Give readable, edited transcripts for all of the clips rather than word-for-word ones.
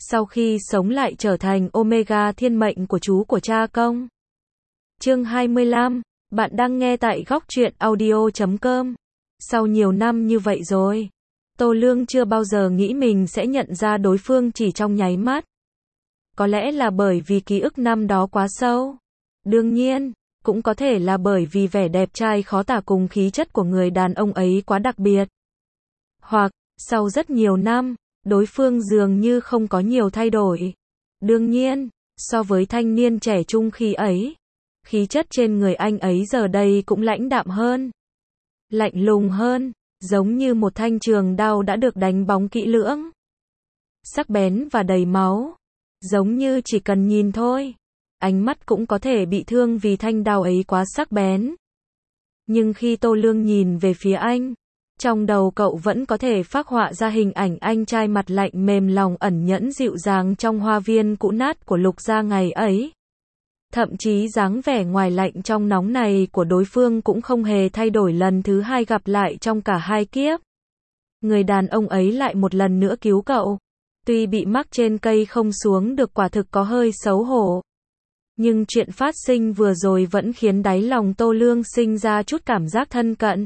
sau khi sống lại trở thành Omega thiên mệnh của chú của cha công. Chương 25, bạn đang nghe tại góc truyện audio.com. Sau nhiều năm như vậy rồi, Tô Lương chưa bao giờ nghĩ mình sẽ nhận ra đối phương chỉ trong nháy mắt. Có lẽ là bởi vì ký ức năm đó quá sâu. Đương nhiên, cũng có thể là bởi vì vẻ đẹp trai khó tả cùng khí chất của người đàn ông ấy quá đặc biệt. Hoặc, sau rất nhiều năm, đối phương dường như không có nhiều thay đổi. Đương nhiên, so với thanh niên trẻ trung khi ấy, khí chất trên người anh ấy giờ đây cũng lãnh đạm hơn, lạnh lùng hơn, giống như một thanh trường đao đã được đánh bóng kỹ lưỡng. Sắc bén và đầy máu, giống như chỉ cần nhìn thôi, ánh mắt cũng có thể bị thương vì thanh đao ấy quá sắc bén. Nhưng khi Tô Lương nhìn về phía anh, trong đầu cậu vẫn có thể phác họa ra hình ảnh anh trai mặt lạnh mềm lòng ẩn nhẫn dịu dàng trong hoa viên cũ nát của Lục gia ngày ấy. Thậm chí dáng vẻ ngoài lạnh trong nóng này của đối phương cũng không hề thay đổi lần thứ hai gặp lại trong cả hai kiếp. Người đàn ông ấy lại một lần nữa cứu cậu. Tuy bị mắc trên cây không xuống được quả thực có hơi xấu hổ. Nhưng chuyện phát sinh vừa rồi vẫn khiến đáy lòng Tô Lương sinh ra chút cảm giác thân cận.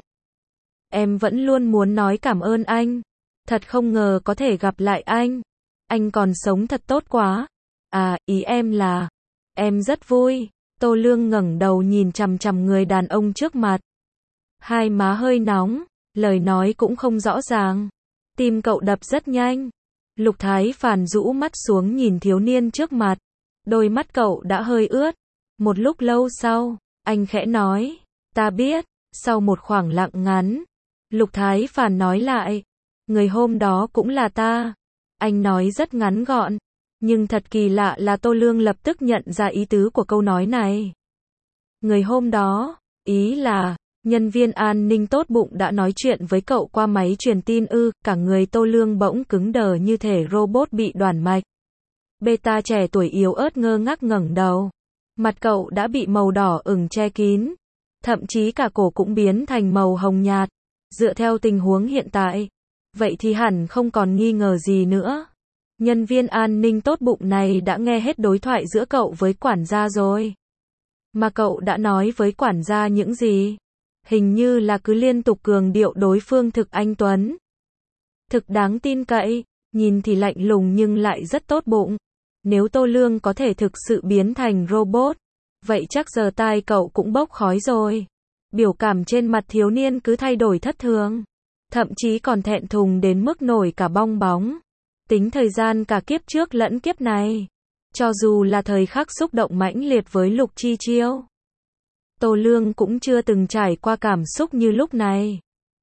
Em vẫn luôn muốn nói cảm ơn anh. Thật không ngờ có thể gặp lại anh. Anh còn sống thật tốt quá. À, ý em là, em rất vui. Tô Lương ngẩng đầu nhìn chằm chằm người đàn ông trước mặt. Hai má hơi nóng, lời nói cũng không rõ ràng. Tim cậu đập rất nhanh. Lục Thái Phàn rũ mắt xuống nhìn thiếu niên trước mặt. Đôi mắt cậu đã hơi ướt. Một lúc lâu sau, anh khẽ nói, ta biết. Sau một khoảng lặng ngắn, Lục Thái Phàn nói lại, người hôm đó cũng là ta. Anh nói rất ngắn gọn, nhưng thật kỳ lạ là Tô Lương lập tức nhận ra ý tứ của câu nói này. Người hôm đó, ý là, nhân viên an ninh tốt bụng đã nói chuyện với cậu qua máy truyền tin ư? Cả người Tô Lương bỗng cứng đờ như thể robot bị đoản mạch. Beta trẻ tuổi yếu ớt ngơ ngác ngẩng đầu. Mặt cậu đã bị màu đỏ ửng che kín. Thậm chí cả cổ cũng biến thành màu hồng nhạt. Dựa theo tình huống hiện tại, vậy thì hẳn không còn nghi ngờ gì nữa. Nhân viên an ninh tốt bụng này đã nghe hết đối thoại giữa cậu với quản gia rồi. Mà cậu đã nói với quản gia những gì? Hình như là cứ liên tục cường điệu đối phương thực anh tuấn, thực đáng tin cậy, nhìn thì lạnh lùng nhưng lại rất tốt bụng. Nếu Tô Lương có thể thực sự biến thành robot, vậy chắc giờ tai cậu cũng bốc khói rồi. Biểu cảm trên mặt thiếu niên cứ thay đổi thất thường, thậm chí còn thẹn thùng đến mức nổi cả bong bóng. Tính thời gian cả kiếp trước lẫn kiếp này, cho dù là thời khắc xúc động mãnh liệt với Lục Chi Chiêu, Tô Lương cũng chưa từng trải qua cảm xúc như lúc này.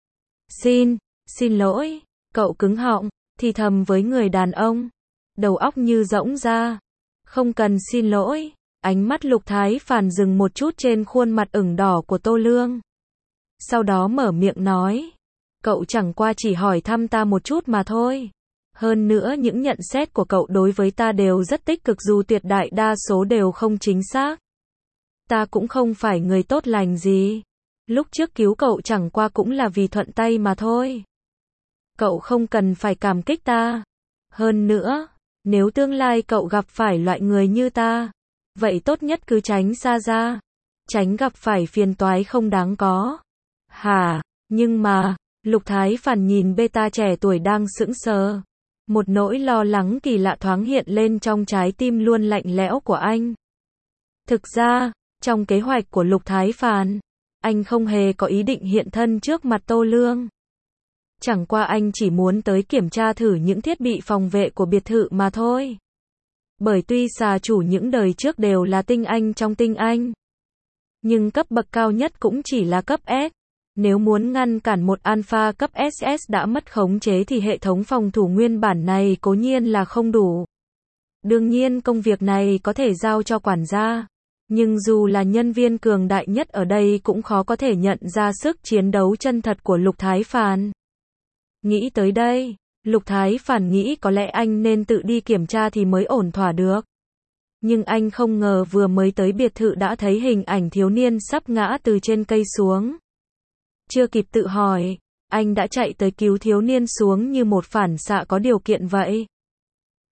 Xin lỗi, cậu cứng họng, thì thầm với người đàn ông, đầu óc như rỗng ra. Không cần xin lỗi. Ánh mắt Lục Thái Phàn dừng một chút trên khuôn mặt ửng đỏ của Tô Lương. Sau đó mở miệng nói, cậu chẳng qua chỉ hỏi thăm ta một chút mà thôi. Hơn nữa những nhận xét của cậu đối với ta đều rất tích cực dù tuyệt đại đa số đều không chính xác. Ta cũng không phải người tốt lành gì. Lúc trước cứu cậu chẳng qua cũng là vì thuận tay mà thôi. Cậu không cần phải cảm kích ta. Hơn nữa, nếu tương lai cậu gặp phải loại người như ta, vậy tốt nhất cứ tránh xa ra. Tránh gặp phải phiền toái không đáng có. Hả? Nhưng mà, Lục Thái Phàn nhìn beta trẻ tuổi đang sững sờ. Một nỗi lo lắng kỳ lạ thoáng hiện lên trong trái tim luôn lạnh lẽo của anh. Thực ra, trong kế hoạch của Lục Thái Phàn, anh không hề có ý định hiện thân trước mặt Tô Lương. Chẳng qua anh chỉ muốn tới kiểm tra thử những thiết bị phòng vệ của biệt thự mà thôi. Bởi tuy xà chủ những đời trước đều là tinh anh trong tinh anh, nhưng cấp bậc cao nhất cũng chỉ là cấp S. Nếu muốn ngăn cản một alpha cấp SS đã mất khống chế thì hệ thống phòng thủ nguyên bản này cố nhiên là không đủ. Đương nhiên công việc này có thể giao cho quản gia, nhưng dù là nhân viên cường đại nhất ở đây cũng khó có thể nhận ra sức chiến đấu chân thật của Lục Thái Phàn. Nghĩ tới đây, Lục Thái Phàn nghĩ có lẽ anh nên tự đi kiểm tra thì mới ổn thỏa được. Nhưng anh không ngờ vừa mới tới biệt thự đã thấy hình ảnh thiếu niên sắp ngã từ trên cây xuống. Chưa kịp tự hỏi, anh đã chạy tới cứu thiếu niên xuống như một phản xạ có điều kiện vậy.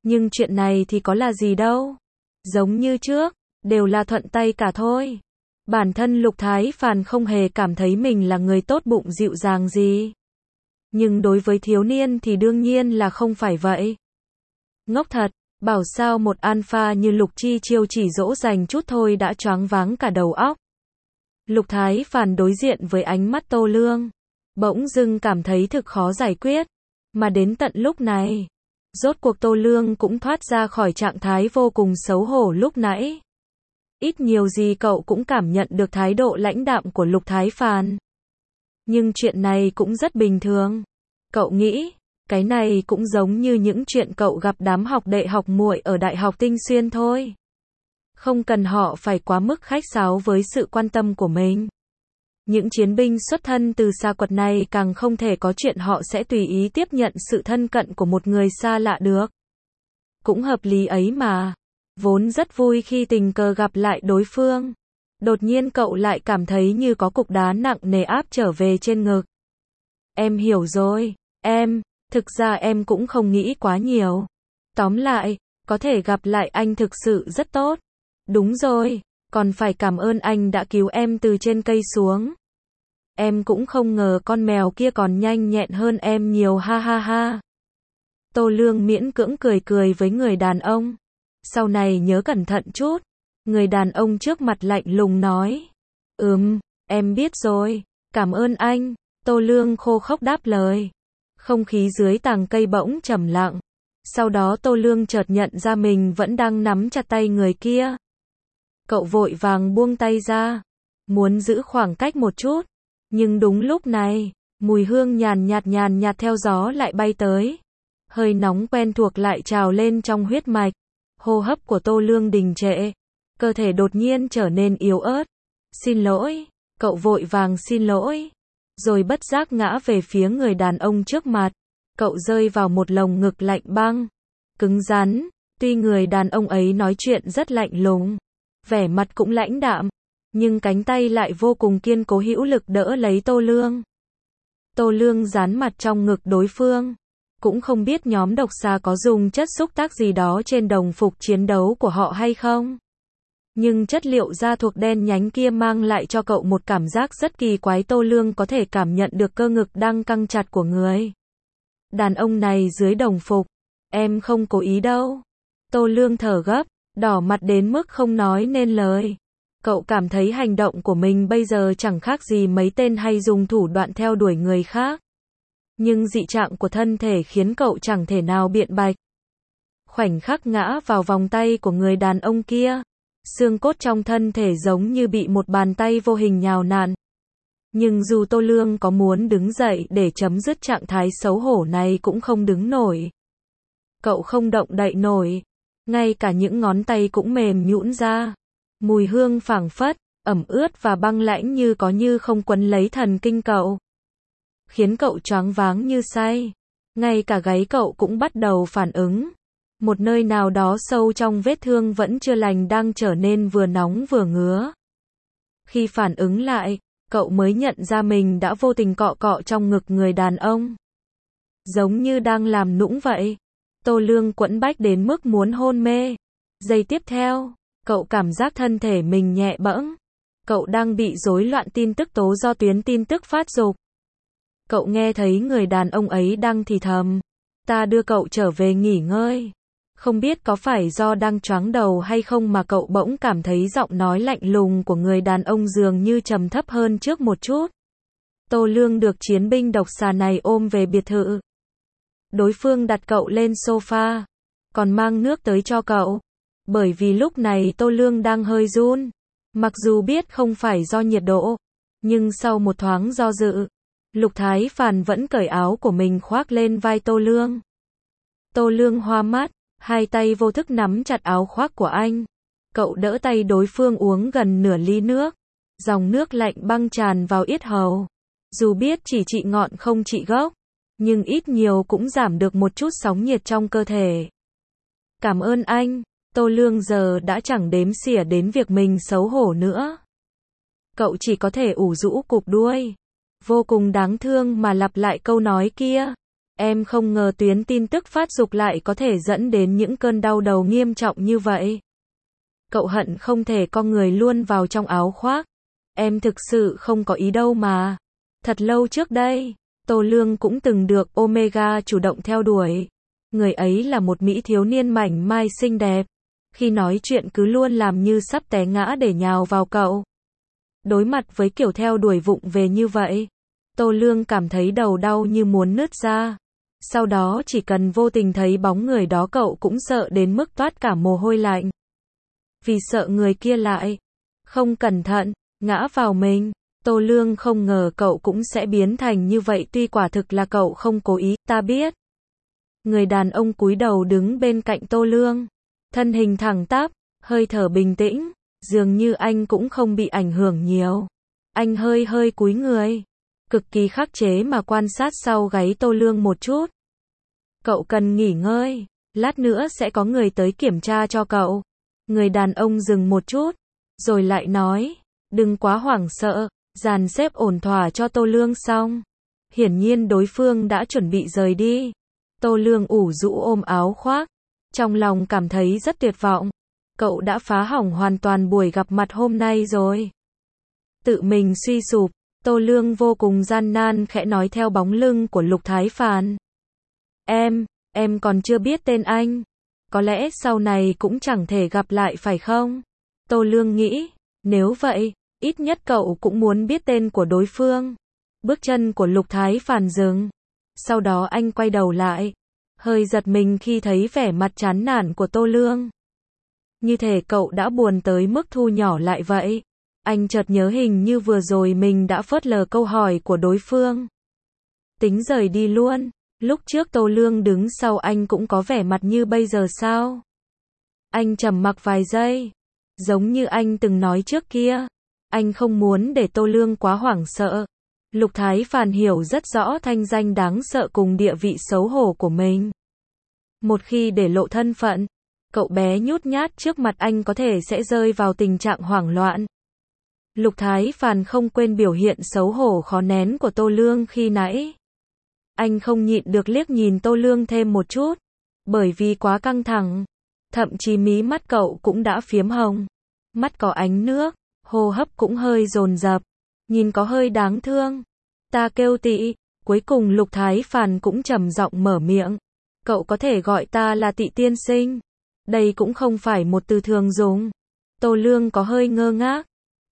Nhưng chuyện này thì có là gì đâu. Giống như trước, đều là thuận tay cả thôi. Bản thân Lục Thái Phàn không hề cảm thấy mình là người tốt bụng dịu dàng gì. Nhưng đối với thiếu niên thì đương nhiên là không phải vậy. Ngốc thật, bảo sao một alpha như Lục Chi Chiêu chỉ dỗ dành chút thôi đã choáng váng cả đầu óc. Lục Thái Phàn đối diện với ánh mắt Tô Lương, bỗng dưng cảm thấy thực khó giải quyết. Mà đến tận lúc này, rốt cuộc Tô Lương cũng thoát ra khỏi trạng thái vô cùng xấu hổ lúc nãy. Ít nhiều gì cậu cũng cảm nhận được thái độ lãnh đạm của Lục Thái Phàn. Nhưng chuyện này cũng rất bình thường. Cậu nghĩ, cái này cũng giống như những chuyện cậu gặp đám học đệ học muội ở Đại học Tinh Xuyên thôi. Không cần họ phải quá mức khách sáo với sự quan tâm của mình. Những chiến binh xuất thân từ xa quật này càng không thể có chuyện họ sẽ tùy ý tiếp nhận sự thân cận của một người xa lạ được. Cũng hợp lý ấy mà. Vốn rất vui khi tình cờ gặp lại đối phương. Đột nhiên cậu lại cảm thấy như có cục đá nặng nề áp trở về trên ngực. Em hiểu rồi, thực ra em cũng không nghĩ quá nhiều. Tóm lại, có thể gặp lại anh thực sự rất tốt. Đúng rồi, còn phải cảm ơn anh đã cứu em từ trên cây xuống. Em cũng không ngờ con mèo kia còn nhanh nhẹn hơn em nhiều ha ha ha. Tô Lương miễn cưỡng cười cười với người đàn ông. Sau này nhớ cẩn thận chút. Người đàn ông trước mặt lạnh lùng nói. Em biết rồi, cảm ơn anh. Tô Lương khô khốc đáp lời. Không khí dưới tàng cây bỗng trầm lặng. Sau đó Tô Lương chợt nhận ra mình vẫn đang nắm chặt tay người kia. Cậu vội vàng buông tay ra, muốn giữ khoảng cách một chút. Nhưng đúng lúc này, mùi hương nhàn nhạt theo gió lại bay tới. Hơi nóng quen thuộc lại trào lên trong huyết mạch. Hô hấp của Tô Lương đình trệ. Cơ thể đột nhiên trở nên yếu ớt. Xin lỗi, cậu vội vàng xin lỗi. Rồi bất giác ngã về phía người đàn ông trước mặt. Cậu rơi vào một lồng ngực lạnh băng, cứng rắn. Tuy người đàn ông ấy nói chuyện rất lạnh lùng, vẻ mặt cũng lãnh đạm, nhưng cánh tay lại vô cùng kiên cố hữu lực đỡ lấy Tô Lương. Tô Lương dán mặt trong ngực đối phương. Cũng không biết nhóm độc xà có dùng chất xúc tác gì đó trên đồng phục chiến đấu của họ hay không. Nhưng chất liệu da thuộc đen nhánh kia mang lại cho cậu một cảm giác rất kỳ quái. Tô Lương có thể cảm nhận được cơ ngực đang căng chặt của người đàn ông này dưới đồng phục. Em không cố ý đâu. Tô Lương thở gấp, đỏ mặt đến mức không nói nên lời. Cậu cảm thấy hành động của mình bây giờ chẳng khác gì mấy tên hay dùng thủ đoạn theo đuổi người khác. Nhưng dị trạng của thân thể khiến cậu chẳng thể nào biện bạch. Khoảnh khắc ngã vào vòng tay của người đàn ông kia, xương cốt trong thân thể giống như bị một bàn tay vô hình nhào nặn. Nhưng dù Tô Lương có muốn đứng dậy để chấm dứt trạng thái xấu hổ này cũng không đứng nổi. Cậu không động đậy nổi, ngay cả những ngón tay cũng mềm nhũn ra. Mùi hương phảng phất, ẩm ướt và băng lãnh như có như không quấn lấy thần kinh cậu, khiến cậu choáng váng như say. Ngay cả gáy cậu cũng bắt đầu phản ứng. Một nơi nào đó sâu trong vết thương vẫn chưa lành đang trở nên vừa nóng vừa ngứa. Khi phản ứng lại, cậu mới nhận ra mình đã vô tình cọ cọ trong ngực người đàn ông. Giống như đang làm nũng vậy. Tô Lương quẫn bách đến mức muốn hôn mê. Giây tiếp theo, cậu cảm giác thân thể mình nhẹ bẫng. Cậu đang bị rối loạn tin tức tố do tuyến tin tức phát dục. Cậu nghe thấy người đàn ông ấy đang thì thầm. Ta đưa cậu trở về nghỉ ngơi. Không biết có phải do đang choáng đầu hay không mà cậu bỗng cảm thấy giọng nói lạnh lùng của người đàn ông dường như trầm thấp hơn trước một chút. Tô Lương được chiến binh độc xà này ôm về biệt thự. Đối phương đặt cậu lên sofa, còn mang nước tới cho cậu. Bởi vì lúc này Tô Lương đang hơi run. Mặc dù biết không phải do nhiệt độ, nhưng sau một thoáng do dự, Lục Thái Phàn vẫn cởi áo của mình khoác lên vai Tô Lương. Tô Lương hoa mắt, hai tay vô thức nắm chặt áo khoác của anh. Cậu đỡ tay đối phương uống gần nửa ly nước. Dòng nước lạnh băng tràn vào yết hầu. Dù biết chỉ trị ngọn không trị gốc, nhưng ít nhiều cũng giảm được một chút sóng nhiệt trong cơ thể. Cảm ơn anh. Tô Lương giờ đã chẳng đếm xỉa đến việc mình xấu hổ nữa. Cậu chỉ có thể ủ rũ cụp đuôi. Vô cùng đáng thương mà lặp lại câu nói kia. Em không ngờ tuyến tin tức phát dục lại có thể dẫn đến những cơn đau đầu nghiêm trọng như vậy. Cậu hận không thể co người luôn vào trong áo khoác. Em thực sự không có ý đâu mà. Thật lâu trước đây, Tô Lương cũng từng được Omega chủ động theo đuổi. Người ấy là một mỹ thiếu niên mảnh mai xinh đẹp. Khi nói chuyện cứ luôn làm như sắp té ngã để nhào vào cậu. Đối mặt với kiểu theo đuổi vụng về như vậy, Tô Lương cảm thấy đầu đau như muốn nứt ra. Sau đó chỉ cần vô tình thấy bóng người đó cậu cũng sợ đến mức toát cả mồ hôi lạnh. Vì sợ người kia lại không cẩn thận ngã vào mình. Tô Lương không ngờ cậu cũng sẽ biến thành như vậy, tuy quả thực là cậu không cố ý, ta biết. Người đàn ông cúi đầu đứng bên cạnh Tô Lương, thân hình thẳng tắp, hơi thở bình tĩnh, dường như anh cũng không bị ảnh hưởng nhiều. Anh hơi hơi cúi người, cực kỳ khắc chế mà quan sát sau gáy Tô Lương một chút. Cậu cần nghỉ ngơi, lát nữa sẽ có người tới kiểm tra cho cậu. Người đàn ông dừng một chút, rồi lại nói, đừng quá hoảng sợ, dàn xếp ổn thỏa cho Tô Lương xong. Hiển nhiên đối phương đã chuẩn bị rời đi. Tô Lương ủ rũ ôm áo khoác, trong lòng cảm thấy rất tuyệt vọng. Cậu đã phá hỏng hoàn toàn buổi gặp mặt hôm nay rồi. Tự mình suy sụp, Tô Lương vô cùng gian nan khẽ nói theo bóng lưng của Lục Thái Phàn. Em còn chưa biết tên anh. Có lẽ sau này cũng chẳng thể gặp lại phải không? Tô Lương nghĩ, nếu vậy, ít nhất cậu cũng muốn biết tên của đối phương. Bước chân của Lục Thái Phàn dừng. Sau đó anh quay đầu lại, hơi giật mình khi thấy vẻ mặt chán nản của Tô Lương. Như thể cậu đã buồn tới mức thu nhỏ lại vậy. Anh chợt nhớ hình như vừa rồi mình đã phớt lờ câu hỏi của đối phương. Tính rời đi luôn. Lúc trước Tô Lương đứng sau anh cũng có vẻ mặt như bây giờ sao? Anh trầm mặc vài giây. Giống như anh từng nói trước kia. Anh không muốn để Tô Lương quá hoảng sợ. Lục Thái Phàn hiểu rất rõ thanh danh đáng sợ cùng địa vị xấu hổ của mình. Một khi để lộ thân phận, cậu bé nhút nhát trước mặt anh có thể sẽ rơi vào tình trạng hoảng loạn. Lục Thái Phàn không quên biểu hiện xấu hổ khó nén của Tô Lương khi nãy. Anh không nhịn được liếc nhìn Tô Lương thêm một chút, bởi vì quá căng thẳng. Thậm chí mí mắt cậu cũng đã phiếm hồng. Mắt có ánh nước, hô hấp cũng hơi dồn dập, nhìn có hơi đáng thương. Ta kêu Tị. Cuối cùng Lục Thái Phàn cũng trầm giọng mở miệng. Cậu có thể gọi ta là Tị tiên sinh. Đây cũng không phải một từ thường dùng. Tô Lương có hơi ngơ ngác.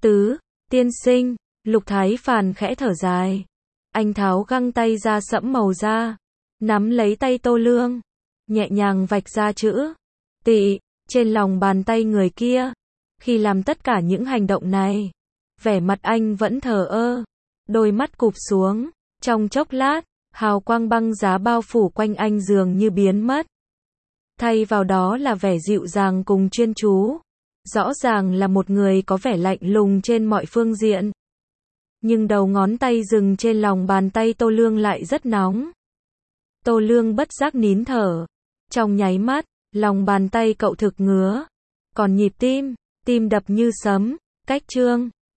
Tiên sinh. Lục Thái Phàn khẽ thở dài. Anh tháo găng tay ra sẫm màu da, nắm lấy tay Tô Lương, nhẹ nhàng vạch ra chữ Tị trên lòng bàn tay người kia. Khi làm tất cả những hành động này, vẻ mặt anh vẫn thờ ơ, đôi mắt cụp xuống. Trong chốc lát, hào quang băng giá bao phủ quanh anh dường như biến mất. Thay vào đó là vẻ dịu dàng cùng chuyên chú. Rõ ràng là một người có vẻ lạnh lùng trên mọi phương diện. Nhưng đầu ngón tay dừng trên lòng bàn tay Tô Lương lại rất nóng. Tô Lương bất giác nín thở. Trong nháy mắt, lòng bàn tay cậu thực ngứa. Còn nhịp tim đập như sấm. Cách chương